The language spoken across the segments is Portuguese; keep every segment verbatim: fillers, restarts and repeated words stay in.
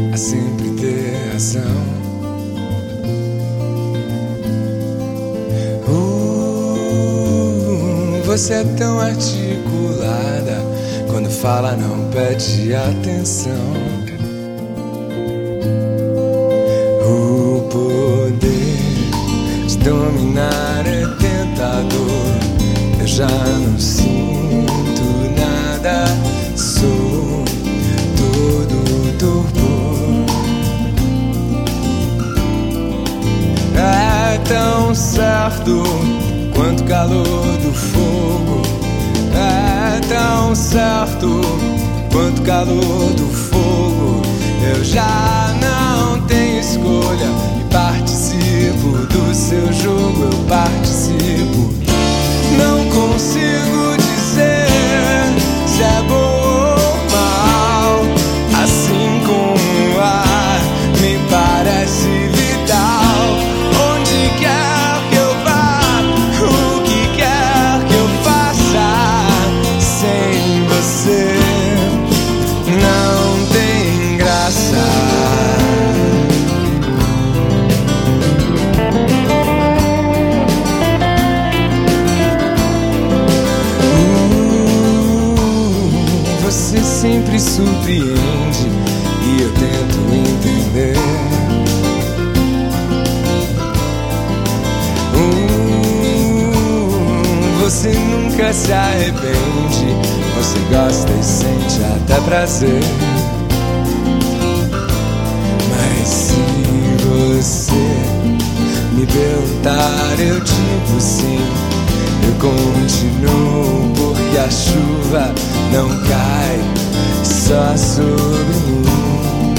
a sempre ter razão. Uh, você é tão articulada, quando fala não pede atenção. O poder de dominar é tentador. Eu já não sinto nada, sou todo torpor. É tão certo quanto o calor do fogo. É tão certo quanto o calor do fogo. Eu já não tenho escolha e participo do seu jogo. Eu participo. Não consigo dizer se é bom ou mal. Assim como o ar me parece vital. Onde quer que eu vá, o que quer que eu faça, sem você não tem graça. Você sempre surpreende e eu tento entender. uh, Você nunca se arrepende. Você gosta e sente até prazer. Mas se você me perguntar, eu digo sim. Eu continuo porque a chuva não cai só sobre mim.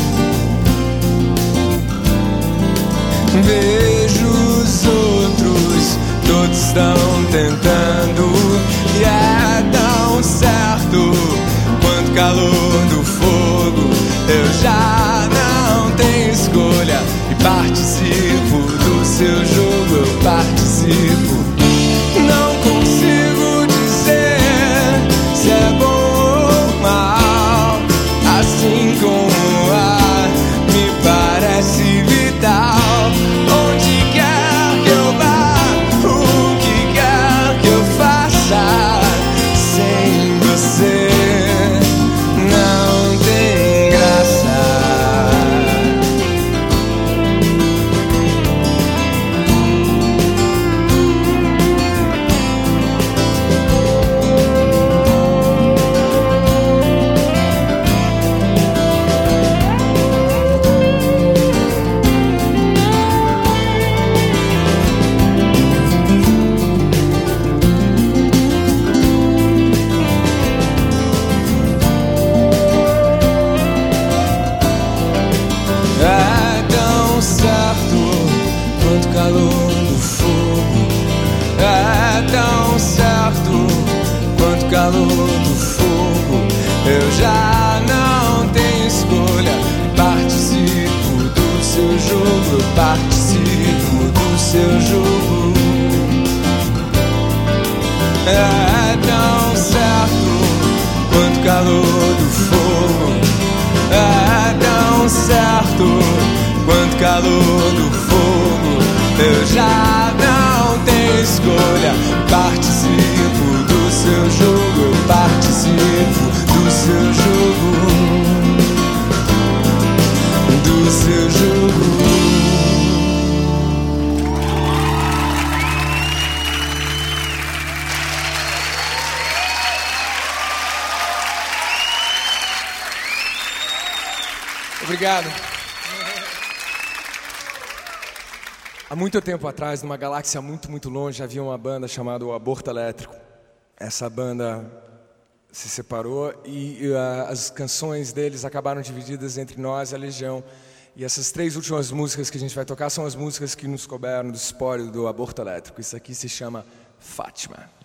Vejo os outros, todos estão tentando. E é tão certo quanto o calor do fogo. Eu já não tenho escolha e participo do seu jogo. Eu participo. Não consigo dizer se é bom ou mal. Assim como o ar me parece vital. Onde quer que eu vá, o que quer que eu faça, sem você não tem graça. É tão certo quanto o calor do fogo. É tão certo quanto o calor do fogo. Eu já não tenho escolha. Participo do seu jogo. Eu participo do seu jogo. É tão certo quanto o calor do fogo. É tão certo quanto calor do fogo. Eu já não tenho escolha. Participo do seu jogo. Eu participo do seu jogo. Do seu jogo. Obrigado. Há muito tempo atrás, numa galáxia muito, muito longe, havia uma banda chamada o Aborto Elétrico. Essa banda se separou e uh, as canções deles acabaram divididas entre nós e a Legião. E essas três últimas músicas que a gente vai tocar são as músicas que nos couberam do espólio do Aborto Elétrico. Isso aqui se chama Fátima.